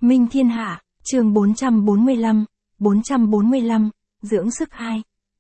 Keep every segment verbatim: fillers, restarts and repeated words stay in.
Minh Thiên Hạ, chương bốn trăm bốn mươi lăm, bốn trăm bốn mươi lăm, dưỡng sức hai.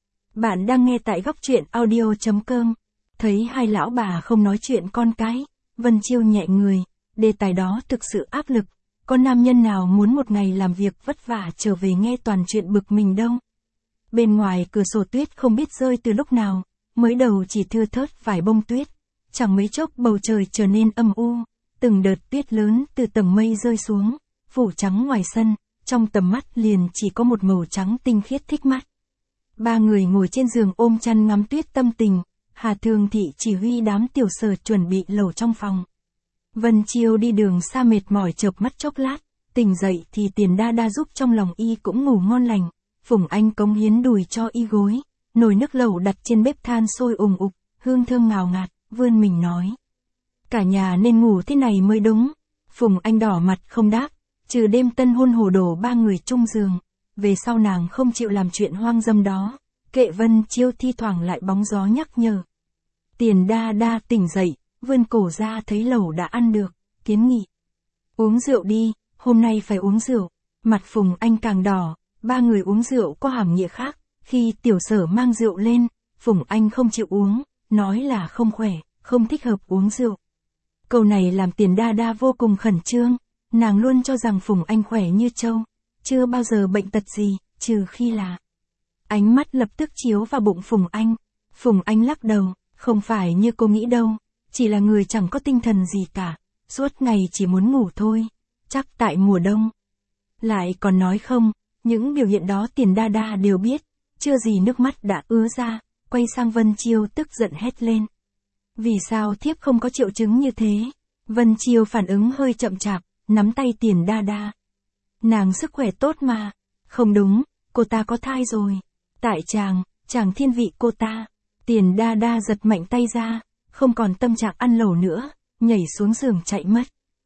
Bạn đang nghe tại góc truyện audio chấm com. Thấy hai lão bà không nói chuyện con cái, Vân Chiêu nhẹ người, đề tài đó thực sự áp lực. Có nam nhân nào muốn một ngày làm việc vất vả trở về nghe toàn chuyện bực mình đâu. Bên ngoài cửa sổ tuyết không biết rơi từ lúc nào, mới đầu chỉ thưa thớt vài bông tuyết. Chẳng mấy chốc bầu trời trở nên âm u, từng đợt tuyết lớn từ tầng mây rơi xuống, phủ trắng ngoài sân, trong tầm mắt liền chỉ có một màu trắng tinh khiết thích mắt. Ba người ngồi trên giường ôm chăn ngắm tuyết tâm tình, Hà Thường Thị chỉ huy đám tiểu sở chuẩn bị lẩu trong phòng. Vân Chiêu đi đường xa mệt mỏi chợp mắt chốc lát, tỉnh dậy thì Tiền Đa Đa giúp trong lòng y cũng ngủ ngon lành. Phùng Anh cống hiến đùi cho y gối, nồi nước lẩu đặt trên bếp than sôi ùng ục, hương thơm ngào ngạt, vươn mình nói. Cả nhà nên ngủ thế này mới đúng. Phùng Anh đỏ mặt không đáp, trừ đêm tân hôn hồ đồ ba người chung giường. Về sau nàng không chịu làm chuyện hoang dâm đó, kệ Vân Chiêu thi thoảng lại bóng gió nhắc nhở. Tiền Đa Đa tỉnh dậy, vươn cổ ra thấy lẩu đã ăn được, kiến nghị. Uống rượu đi, hôm nay phải uống rượu. Mặt Phùng Anh càng đỏ, ba người uống rượu có hàm nghĩa khác. Khi tiểu sở mang rượu lên, Phùng Anh không chịu uống, nói là không khỏe, không thích hợp uống rượu. Câu này làm Tiền Đa Đa vô cùng khẩn trương, nàng luôn cho rằng Phùng Anh khỏe như trâu, chưa bao giờ bệnh tật gì, trừ khi là. Ánh mắt lập tức chiếu vào bụng Phùng Anh. Phùng Anh lắc đầu, không phải như cô nghĩ đâu, chỉ là người chẳng có tinh thần gì cả, suốt ngày chỉ muốn ngủ thôi, chắc tại mùa đông. Lại còn nói không, những biểu hiện đó Tiền Đa Đa đều biết, chưa gì nước mắt đã ứa ra, quay sang Vân Chiêu tức giận hét lên. Vì sao thiếp không có triệu chứng như thế? Vân Chiêu phản ứng hơi chậm chạp, nắm tay Tiền Đa Đa. Nàng sức khỏe tốt mà. Không đúng, cô ta có thai rồi. Tại chàng, chàng thiên vị cô ta. Tiền Đa Đa giật mạnh tay ra, không còn tâm trạng ăn lẩu nữa, nhảy xuống giường chạy mất.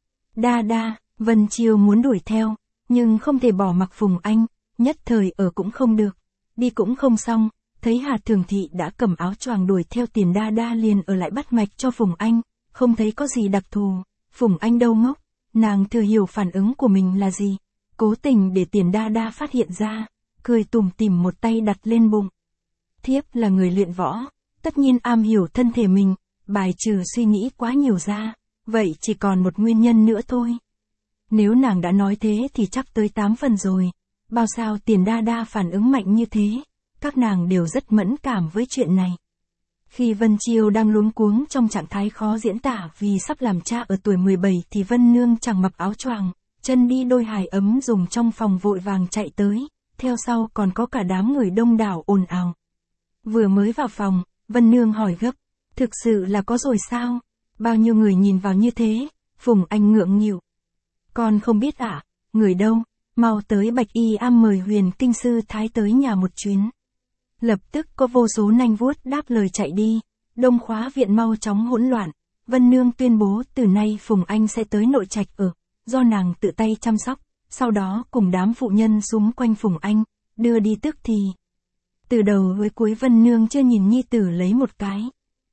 Đa Đa, Vân Chiêu muốn đuổi theo, nhưng không thể bỏ mặc Phùng Anh, nhất thời ở cũng không được, đi cũng không xong. Thấy Hà Thường Thị đã cầm áo choàng đuổi theo Tiền Đa Đa liền ở lại bắt mạch cho Phùng Anh, không thấy có gì đặc thù. Phùng Anh đâu ngốc, nàng thừa hiểu phản ứng của mình là gì, cố tình để Tiền Đa Đa phát hiện ra, cười tủm tỉm một tay đặt lên bụng. Thiếp là người luyện võ, tất nhiên am hiểu thân thể mình, bài trừ suy nghĩ quá nhiều ra, vậy chỉ còn một nguyên nhân nữa thôi. Nếu nàng đã nói thế thì chắc tới tám phần rồi, bao sao Tiền Đa Đa phản ứng mạnh như thế. Các nàng đều rất mẫn cảm với chuyện này. Khi Vân Chiêu đang luống cuống trong trạng thái khó diễn tả vì sắp làm cha ở tuổi mười bảy thì Vân Nương chẳng mặc áo choàng, chân đi đôi hài ấm dùng trong phòng vội vàng chạy tới, theo sau còn có cả đám người đông đảo ồn ào. Vừa mới vào phòng, Vân Nương hỏi gấp, thực sự là có rồi sao? Bao nhiêu người nhìn vào như thế? Phùng Anh ngượng nghịu. Con không biết ạ, à? Người đâu? Mau tới Bạch Y Am mời Huyền Kinh Sư Thái tới nhà một chuyến. Lập tức có vô số nanh vuốt đáp lời chạy đi, Đông Khóa viện mau chóng hỗn loạn. Vân Nương tuyên bố từ nay Phùng Anh sẽ tới nội trạch ở, do nàng tự tay chăm sóc, sau đó cùng đám phụ nhân xúm quanh Phùng Anh, đưa đi tức thì. Từ đầu với cuối Vân Nương chưa nhìn nhi tử lấy một cái.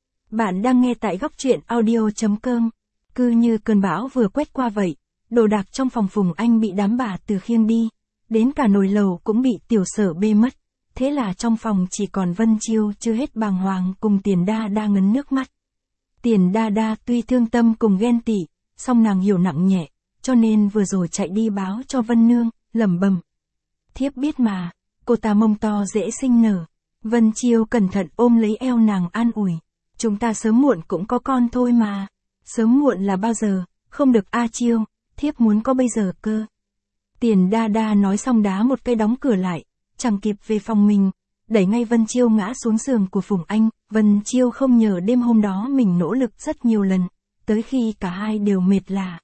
Bạn đang nghe tại góc truyện audio chấm com, cứ như cơn bão vừa quét qua vậy, đồ đạc trong phòng Phùng Anh bị đám bà từ khiêng đi, đến cả nồi lẩu cũng bị tiểu sở bê mất. Thế là trong phòng chỉ còn Vân Chiêu chưa hết bàng hoàng cùng Tiền Đa Đa ngấn nước mắt. Tiền Đa Đa tuy thương tâm cùng ghen tị, song nàng hiểu nặng nhẹ, cho nên vừa rồi chạy đi báo cho Vân Nương, lẩm bẩm. Thiếp biết mà, cô ta mông to dễ sinh nở. Vân Chiêu cẩn thận ôm lấy eo nàng an ủi. Chúng ta sớm muộn cũng có con thôi mà. Sớm muộn là bao giờ, không được A Chiêu, thiếp muốn có bây giờ cơ. Tiền Đa Đa nói xong đá một cây đóng cửa lại. Chẳng kịp về phòng mình, đẩy ngay Vân Chiêu ngã xuống giường của Phùng Anh. Vân Chiêu không nhờ đêm hôm đó mình nỗ lực rất nhiều lần, tới khi cả hai đều mệt lả.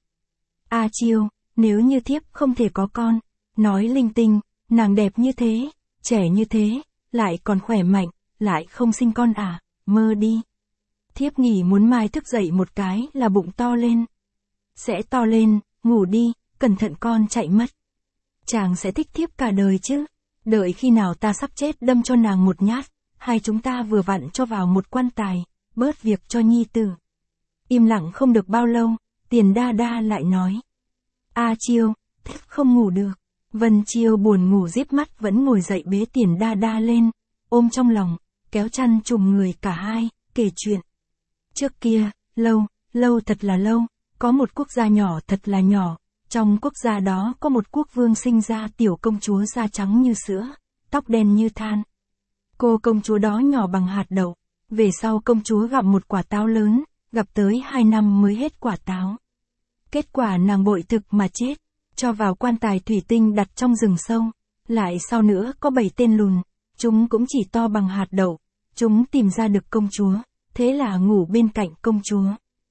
A Chiêu, nếu như thiếp không thể có con, nói linh tinh, nàng đẹp như thế, trẻ như thế, lại còn khỏe mạnh, lại không sinh con à, mơ đi. Thiếp nghỉ muốn mai thức dậy một cái là bụng to lên. Sẽ to lên, ngủ đi, cẩn thận con chạy mất. Chàng sẽ thích thiếp cả đời chứ. Đợi khi nào ta sắp chết đâm cho nàng một nhát, hai chúng ta vừa vặn cho vào một quan tài, bớt việc cho nhi tử. Im lặng không được bao lâu, Tiền Đa Đa lại nói. A Chiêu, thiếp không ngủ được. Vân Chiêu buồn ngủ díp mắt vẫn ngồi dậy bế Tiền Đa Đa lên, ôm trong lòng, kéo chăn trùm người cả hai, kể chuyện. Trước kia, lâu, lâu thật là lâu, có một quốc gia nhỏ thật là nhỏ, trong quốc gia đó có một quốc vương sinh ra tiểu công chúa da trắng như sữa, tóc đen như than. Cô công chúa đó nhỏ bằng hạt đậu, về sau công chúa gặp một quả táo lớn, gặp tới hai năm mới hết quả táo. Kết quả nàng bội thực mà chết, cho vào quan tài thủy tinh đặt trong rừng sâu, lại sau nữa có bảy tên lùn, chúng cũng chỉ to bằng hạt đậu, chúng tìm ra được công chúa, thế là ngủ bên cạnh công chúa.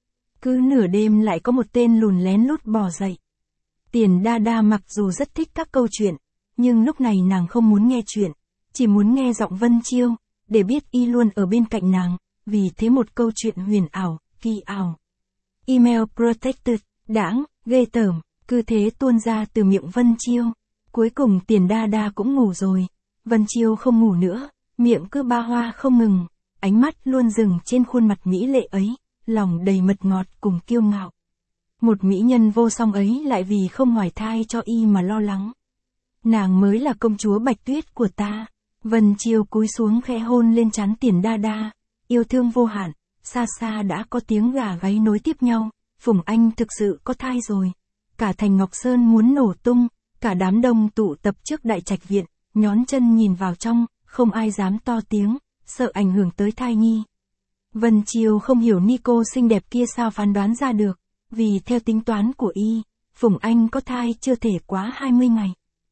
Cứ nửa đêm lại có một tên lùn lén lút bò dậy. Tiền Đa Đa mặc dù rất thích các câu chuyện, nhưng lúc này nàng không muốn nghe chuyện, chỉ muốn nghe giọng Vân Chiêu, để biết y luôn ở bên cạnh nàng, vì thế một câu chuyện huyền ảo, kỳ ảo. Email protected, đãng, ghê tởm, cứ thế tuôn ra từ miệng Vân Chiêu. Cuối cùng Tiền Đa Đa cũng ngủ rồi, Vân Chiêu không ngủ nữa, miệng cứ ba hoa không ngừng, ánh mắt luôn dừng trên khuôn mặt mỹ lệ ấy, lòng đầy mật ngọt cùng kiêu ngạo. Một mỹ nhân vô song ấy lại vì không hoài thai cho y mà lo lắng. Nàng mới là công chúa Bạch Tuyết của ta. Vân Chiêu cúi xuống khẽ hôn lên trán Tiền Đa Đa, yêu thương vô hạn, xa xa đã có tiếng gà gáy nối tiếp nhau, Phùng Anh thực sự có thai rồi. Cả thành Ngọc Sơn muốn nổ tung, cả đám đông tụ tập trước đại trạch viện, nhón chân nhìn vào trong, không ai dám to tiếng, sợ ảnh hưởng tới thai nhi. Vân Chiêu không hiểu ni cô xinh đẹp kia sao phán đoán ra được, vì theo tính toán của y, Phùng Anh có thai chưa thể quá hai mươi ngày.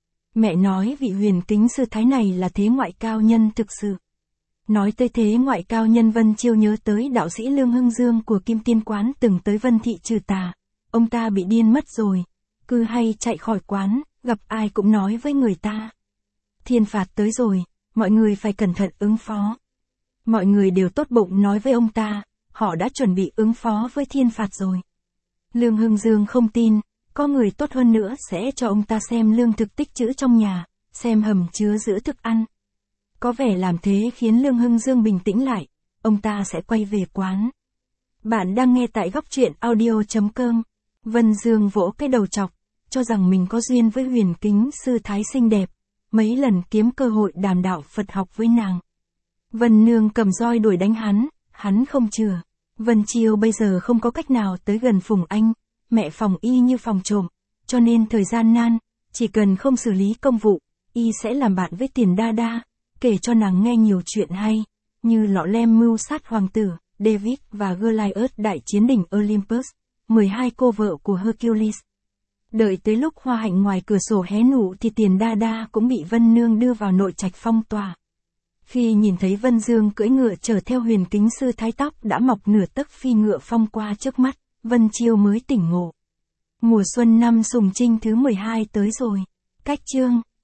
Mẹ nói vị huyền kính sư thái này là thế ngoại cao nhân thực sự. Nói tới thế ngoại cao nhân Vân Chiêu nhớ tới đạo sĩ Lương Hưng Dương của Kim Tiên Quán từng tới Vân Thị trừ tà. Ông ta bị điên mất rồi, cứ hay chạy khỏi quán, gặp ai cũng nói với người ta. Thiên phạt tới rồi, mọi người phải cẩn thận ứng phó. Mọi người đều tốt bụng nói với ông ta, họ đã chuẩn bị ứng phó với thiên phạt rồi. Lương Hưng Dương không tin, có người tốt hơn nữa sẽ cho ông ta xem lương thực tích trữ trong nhà, xem hầm chứa giữ thức ăn. Có vẻ làm thế khiến Lương Hưng Dương bình tĩnh lại, ông ta sẽ quay về quán. Bạn đang nghe tại góc truyện audio chấm com. Vân Dương vỗ cái đầu chọc, cho rằng mình có duyên với huyền kính sư thái xinh đẹp, mấy lần kiếm cơ hội đàm đạo Phật học với nàng. Vân Nương cầm roi đuổi đánh hắn, hắn không chừa. Vân Chiêu bây giờ không có cách nào tới gần Phùng Anh, mẹ phòng y như phòng trộm, cho nên thời gian nan, chỉ cần không xử lý công vụ, y sẽ làm bạn với Tiền Đa Đa, kể cho nàng nghe nhiều chuyện hay, như lọ lem mưu sát hoàng tử, David và Goliath đại chiến đỉnh Olympus, mười hai cô vợ của Hercules. Đợi tới lúc hoa hạnh ngoài cửa sổ hé nụ thì Tiền Đa Đa cũng bị Vân Nương đưa vào nội trạch phong tỏa. Khi nhìn thấy Vân Dương cưỡi ngựa chở theo huyền kính sư thái tóc đã mọc nửa tấc phi ngựa phong qua trước mắt, Vân Chiêu mới tỉnh ngộ. Mùa xuân năm Sùng Trinh thứ mười hai tới rồi. Cách chương